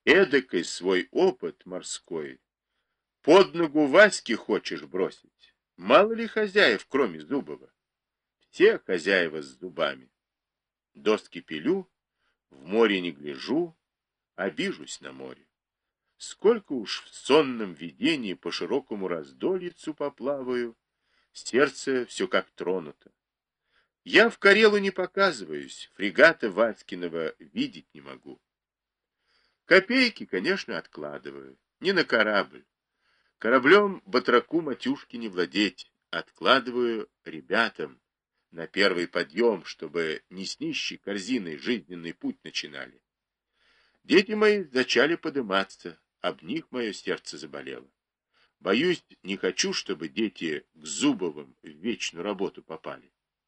Эдакой свой опыт морской под ногу Васьки хочешь бросить? Мало ли хозяев, кроме Зубова? Все хозяева с зубами. Доски пилю, в море не гляжу, обижусь на море. Сколько уж в сонном видении по широкому раздольицу поплаваю, сердце все как тронуто. Я в Карелу не показываюсь, фрегата Васькиного видеть не могу. Копейки, конечно, откладываю, не на корабль. Кораблем батраку матюшки не владеть, откладываю ребятам на первый подъем, чтобы не с нищей корзиной жизненный путь начинали. Дети мои зачали подыматься, об них мое сердце заболело. Боюсь, не хочу, чтобы дети к Зубовым в вечную работу попали.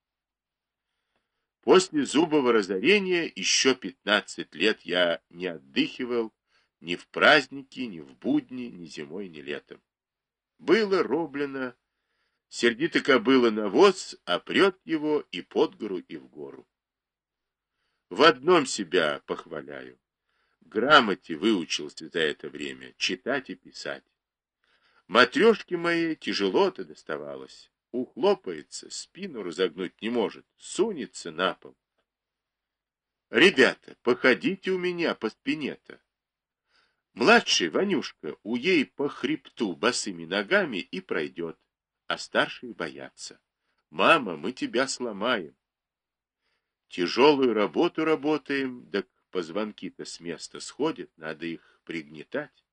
После Зубова разорения еще 15 лет я не отдыхивал ни в праздники, ни в будни, ни зимой, ни летом. Было роблено, сердито кобыла навоз, а прет его и под гору, и в гору. В одном себя похваляю. Грамоте выучился за это время, читать и писать. Матрешке моей тяжело-то доставалось. Ухлопается, спину разогнуть не может, сунется на пол. Ребята, походите у меня по спине-то. Младший, Ванюшка, у ей по хребту босыми ногами и пройдет, а старшие боятся. Мама, мы тебя сломаем. Тяжелую работу работаем, да позвонки-то с места сходят, надо их пригнетать.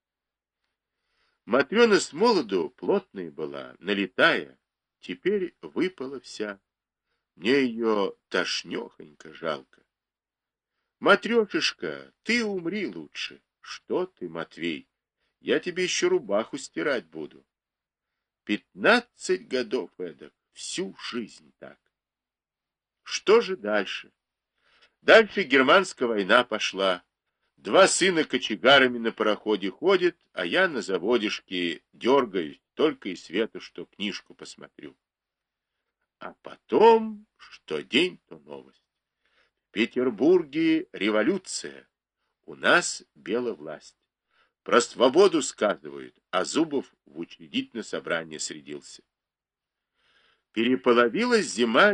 Матрена с молоду плотная была, налетая, теперь выпала вся. Мне ее тошнехонько жалко. Матрешечка, ты умри лучше. Что ты, Матвей, я тебе еще рубаху стирать буду. 15 годов эдак, всю жизнь так. Что же дальше? Дальше германская война пошла. Два сына кочегарами на пароходе ходят, а я на заводишке дергаюсь, только и свету, что книжку посмотрю. А потом, что день, то новость. В Петербурге революция, у нас беловласть. Про свободу сказывают, а Зубов в учредительное собрание срядился. Переполовилась зима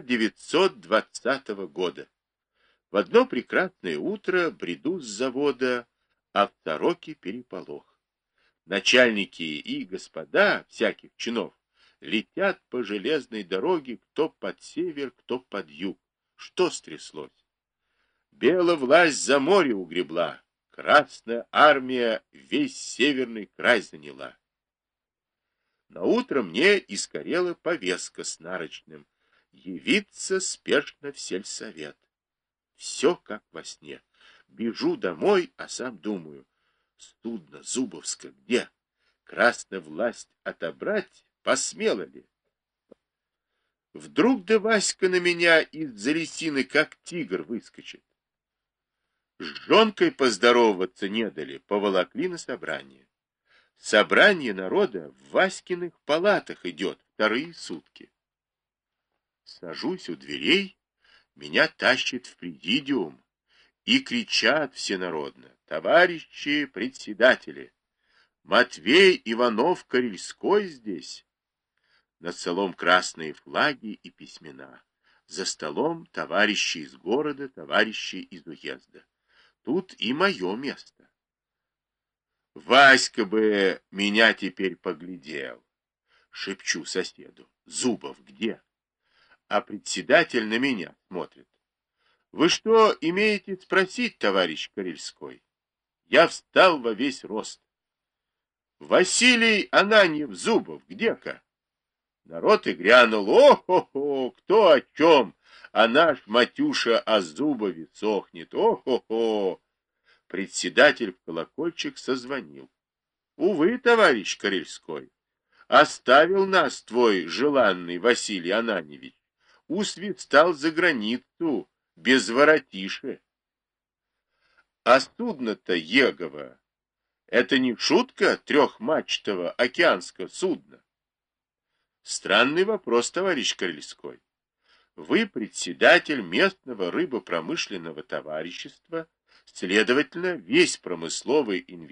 920 года. В одно прекрасное утро бреду с завода, а в сороке переполох. Начальники и господа всяких чинов летят по железной дороге, кто под север, кто под юг. Что стряслось? Беловласть за море угребла, Красная армия весь северный край заняла. Наутро мне из Карелы повестка с нарочным: явиться спешно в сельсовет. Все как во сне. Бежу домой, а сам думаю: судно Зубовско где? Красная власть отобрать посмела ли? Вдруг да Васька на меня из-за лисины, как тигр, выскочит. С жонкой поздороваться не дали, поволокли на собрание. Собрание народа в Васькиных палатах идет вторые сутки. Сажусь у дверей, меня тащит в президиум, и кричат всенародно: товарищи председатели, Матвей Иванов-Карельской здесь. Над столом красные флаги и письмена. За столом товарищи из города, товарищи из уезда. Тут и мое место. Васька бы меня теперь поглядел. Шепчу соседу: Зубов где? А председатель на меня смотрит. Вы что имеете спросить, товарищ Карельской? Я встал во весь рост. Василий Ананьев Зубов где-ка? Народ и грянул: о-хо-хо, кто о чем? А наш Матюша о Зубове сохнет. О-хо-хо. Председатель в колокольчик созвонил. Увы, товарищ Карельской, оставил нас твой желанный Василий Ананьевич. Усвистал за границу, без воротиши. А судно-то Егово — это не шутка трехмачтового океанского судна. Странный вопрос, товарищ Крыльской. Вы председатель местного рыбопромышленного товарищества, Следовательно, весь промысловый инвентарь